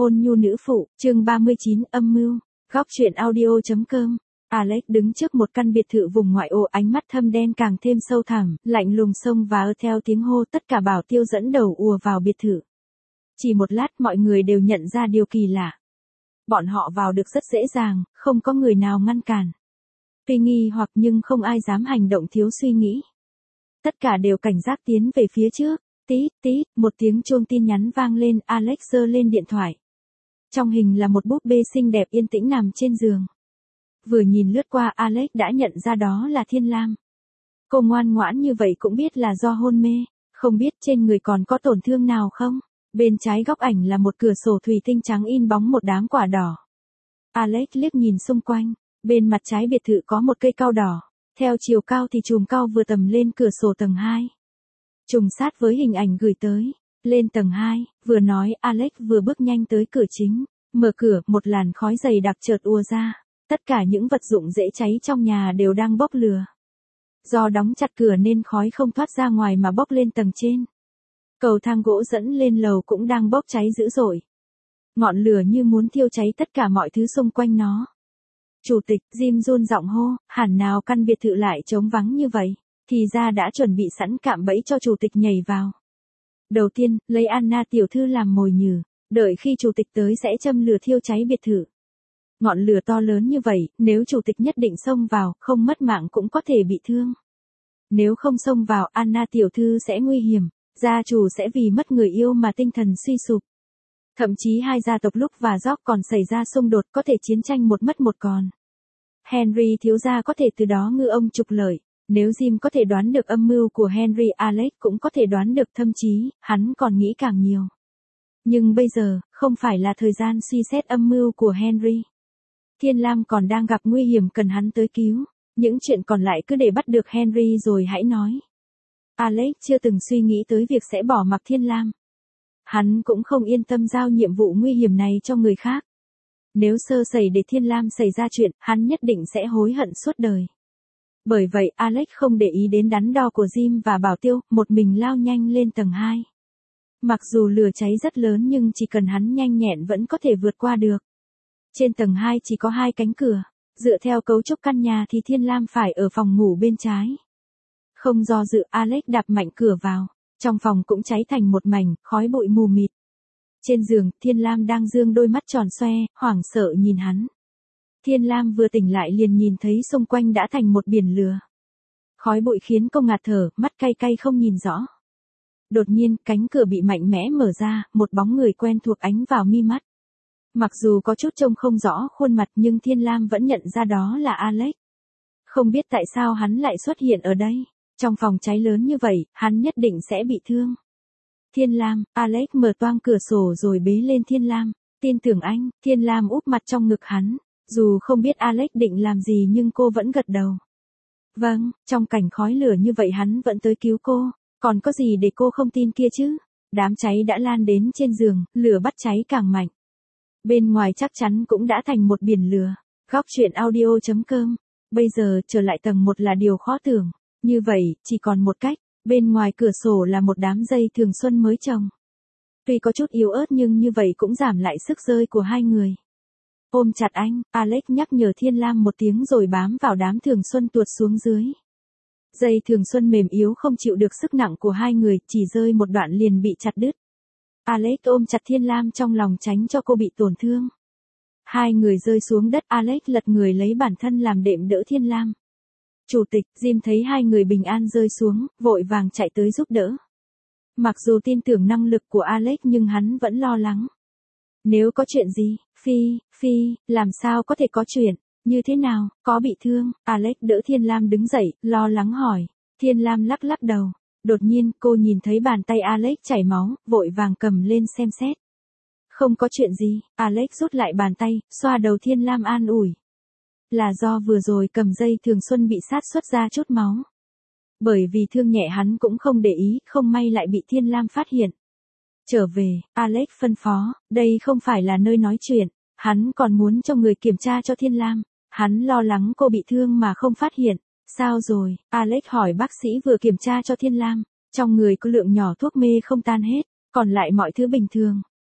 Hôn nhu nữ phụ, chương 39, âm mưu. Góc truyện audio.com. Alex đứng trước một căn biệt thự vùng ngoại ô, ánh mắt thâm đen càng thêm sâu thẳm, lạnh lùng xông vào theo tiếng hô tất cả bảo tiêu dẫn đầu ùa vào biệt thự. Chỉ một lát mọi người đều nhận ra điều kỳ lạ. Bọn họ vào được rất dễ dàng, không có người nào ngăn cản. Tuy nghi hoặc nhưng không ai dám hành động thiếu suy nghĩ. Tất cả đều cảnh giác tiến về phía trước. Tít tít, một tiếng chuông tin nhắn vang lên, Alex giơ lên điện thoại. Trong hình là một búp bê xinh đẹp yên tĩnh nằm trên giường. Vừa nhìn lướt qua Alex đã nhận ra đó là Thiên Lam. Cô ngoan ngoãn như vậy cũng biết là do hôn mê, không biết trên người còn có tổn thương nào không. Bên trái góc ảnh là một cửa sổ thủy tinh trắng in bóng một đám quả đỏ. Alex liếc nhìn xung quanh, bên mặt trái biệt thự có một cây cau đỏ, theo chiều cao thì chùm cau vừa tầm lên cửa sổ tầng 2. Trùng sát với hình ảnh gửi tới. Lên tầng 2, vừa nói Alex vừa bước nhanh tới cửa chính. Mở cửa, một làn khói dày đặc chợt ùa ra. Tất cả những vật dụng dễ cháy trong nhà đều đang bốc lửa. Do đóng chặt cửa nên khói không thoát ra ngoài mà bốc lên tầng trên. Cầu thang gỗ dẫn lên lầu cũng đang bốc cháy dữ dội. Ngọn lửa như muốn thiêu cháy tất cả mọi thứ xung quanh nó. Chủ tịch, Jim run giọng hô, hẳn nào căn biệt thự lại trống vắng như vậy. Thì ra đã chuẩn bị sẵn cạm bẫy cho chủ tịch nhảy vào. Đầu tiên, lấy Anna tiểu thư làm mồi nhử, đợi khi chủ tịch tới sẽ châm lửa thiêu cháy biệt thự. Ngọn lửa to lớn như vậy, nếu chủ tịch nhất định xông vào, không mất mạng cũng có thể bị thương. Nếu không xông vào, Anna tiểu thư sẽ nguy hiểm, gia chủ sẽ vì mất người yêu mà tinh thần suy sụp. Thậm chí hai gia tộc lúc và George còn xảy ra xung đột, có thể chiến tranh một mất một còn. Henry thiếu gia có thể từ đó ngư ông trục lợi. Nếu Jim có thể đoán được âm mưu của Henry, Alex cũng có thể đoán được, thậm chí, hắn còn nghĩ càng nhiều. Nhưng bây giờ, không phải là thời gian suy xét âm mưu của Henry. Thiên Lam còn đang gặp nguy hiểm cần hắn tới cứu. Những chuyện còn lại cứ để bắt được Henry rồi hãy nói. Alex chưa từng suy nghĩ tới việc sẽ bỏ mặc Thiên Lam. Hắn cũng không yên tâm giao nhiệm vụ nguy hiểm này cho người khác. Nếu sơ sẩy để Thiên Lam xảy ra chuyện, hắn nhất định sẽ hối hận suốt đời. Bởi vậy Alex không để ý đến đắn đo của Jim và bảo tiêu, một mình lao nhanh lên tầng 2. Mặc dù lửa cháy rất lớn nhưng chỉ cần hắn nhanh nhẹn vẫn có thể vượt qua được. Trên tầng 2 chỉ có 2 cánh cửa, dựa theo cấu trúc căn nhà thì Thiên Lam phải ở phòng ngủ bên trái. Không do dự, Alex đạp mạnh cửa vào, trong phòng cũng cháy thành một mảnh, khói bụi mù mịt. Trên giường, Thiên Lam đang dương đôi mắt tròn xoe, hoảng sợ nhìn hắn. Thiên Lam vừa tỉnh lại liền nhìn thấy xung quanh đã thành một biển lửa. Khói bụi khiến cô ngạt thở, mắt cay cay không nhìn rõ. Đột nhiên, cánh cửa bị mạnh mẽ mở ra, một bóng người quen thuộc ánh vào mi mắt. Mặc dù có chút trông không rõ khuôn mặt nhưng Thiên Lam vẫn nhận ra đó là Alex. Không biết tại sao hắn lại xuất hiện ở đây. Trong phòng cháy lớn như vậy, hắn nhất định sẽ bị thương. Thiên Lam, Alex mở toang cửa sổ rồi bế lên Thiên Lam. Tin tưởng anh, Thiên Lam úp mặt trong ngực hắn. Dù không biết Alex định làm gì nhưng cô vẫn gật đầu. Vâng, trong cảnh khói lửa như vậy hắn vẫn tới cứu cô, còn có gì để cô không tin kia chứ? Đám cháy đã lan đến trên giường, lửa bắt cháy càng mạnh. Bên ngoài chắc chắn cũng đã thành một biển lửa. Góc truyện audio.com. Bây giờ trở lại tầng 1 là điều khó tưởng. Như vậy, chỉ còn một cách. Bên ngoài cửa sổ là một đám dây thường xuân mới trồng. Tuy có chút yếu ớt nhưng như vậy cũng giảm lại sức rơi của hai người. Ôm chặt anh, Alex nhắc nhở Thiên Lam một tiếng rồi bám vào đám thường xuân tuột xuống dưới. Dây thường xuân mềm yếu không chịu được sức nặng của hai người, chỉ rơi một đoạn liền bị chặt đứt. Alex ôm chặt Thiên Lam trong lòng tránh cho cô bị tổn thương. Hai người rơi xuống đất, Alex lật người lấy bản thân làm đệm đỡ Thiên Lam. Chủ tịch, Jim thấy hai người bình an rơi xuống, vội vàng chạy tới giúp đỡ. Mặc dù tin tưởng năng lực của Alex nhưng hắn vẫn lo lắng. Nếu có chuyện gì, Phi, làm sao có thể có chuyện, như thế nào, có bị thương, Alex đỡ Thiên Lam đứng dậy, lo lắng hỏi. Thiên Lam lắc lắc đầu. Đột nhiên cô nhìn thấy bàn tay Alex chảy máu, vội vàng cầm lên xem xét. Không có chuyện gì, Alex rút lại bàn tay, xoa đầu Thiên Lam an ủi. Là do vừa rồi cầm dây thường xuân bị sát xuất ra chút máu. Bởi vì thương nhẹ hắn cũng không để ý, không may lại bị Thiên Lam phát hiện. Trở về, Alex phân phó, đây không phải là nơi nói chuyện, hắn còn muốn cho người kiểm tra cho Thiên Lam. Hắn lo lắng cô bị thương mà không phát hiện. Sao rồi, Alex hỏi bác sĩ vừa kiểm tra cho Thiên Lam. Trong người có lượng nhỏ thuốc mê không tan hết, còn lại mọi thứ bình thường.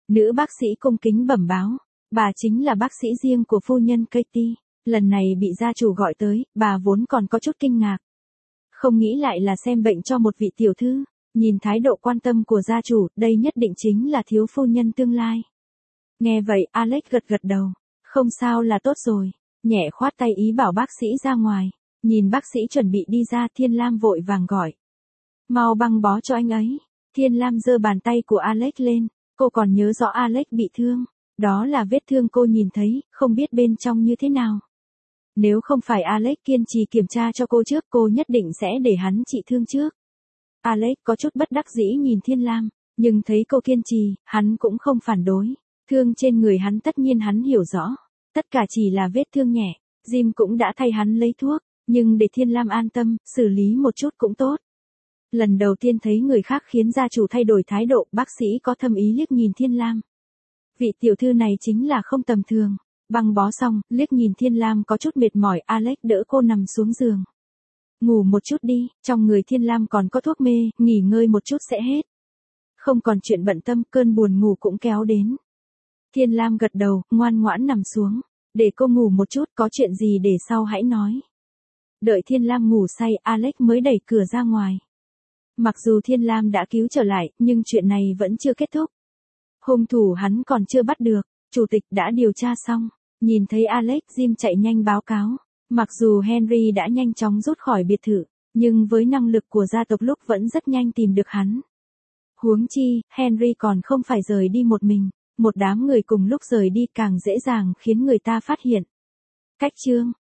Nữ bác sĩ cung kính bẩm báo, bà chính là bác sĩ riêng của phu nhân Katie, lần này bị gia chủ gọi tới, bà vốn còn có chút kinh ngạc. Không nghĩ lại là xem bệnh cho một vị tiểu thư, nhìn thái độ quan tâm của gia chủ, đây nhất định chính là thiếu phu nhân tương lai. Nghe vậy Alex gật gật đầu, không sao là tốt rồi, nhẹ khoát tay ý bảo bác sĩ ra ngoài, nhìn bác sĩ chuẩn bị đi ra Thiên Lam vội vàng gọi. Mau băng bó cho anh ấy, Thiên Lam giơ bàn tay của Alex lên, cô còn nhớ rõ Alex bị thương, đó là vết thương cô nhìn thấy, không biết bên trong như thế nào. Nếu không phải Alex kiên trì kiểm tra cho cô trước cô nhất định sẽ để hắn trị thương trước. Alex có chút bất đắc dĩ nhìn Thiên Lam, nhưng thấy cô kiên trì, hắn cũng không phản đối. Thương trên người hắn tất nhiên hắn hiểu rõ, tất cả chỉ là vết thương nhẹ, Jim cũng đã thay hắn lấy thuốc, nhưng để Thiên Lam an tâm, xử lý một chút cũng tốt. Lần đầu tiên thấy người khác khiến gia chủ thay đổi thái độ, bác sĩ có thâm ý liếc nhìn Thiên Lam. Vị tiểu thư này chính là không tầm thường. Băng bó xong, liếc nhìn Thiên Lam có chút mệt mỏi, Alex đỡ cô nằm xuống giường. Ngủ một chút đi, trong người Thiên Lam còn có thuốc mê, nghỉ ngơi một chút sẽ hết. Không còn chuyện bận tâm, cơn buồn ngủ cũng kéo đến. Thiên Lam gật đầu, ngoan ngoãn nằm xuống. Để cô ngủ một chút, có chuyện gì để sau hãy nói. Đợi Thiên Lam ngủ say, Alex mới đẩy cửa ra ngoài. Mặc dù Thiên Lam đã cứu trở lại, nhưng chuyện này vẫn chưa kết thúc. Hung thủ hắn còn chưa bắt được, chủ tịch đã điều tra xong. Nhìn thấy Alex, Jim chạy nhanh báo cáo. Mặc dù Henry đã nhanh chóng rút khỏi biệt thự, nhưng với năng lực của gia tộc lúc vẫn rất nhanh tìm được hắn. Huống chi, Henry còn không phải rời đi một mình, một đám người cùng lúc rời đi càng dễ dàng khiến người ta phát hiện. Cách chương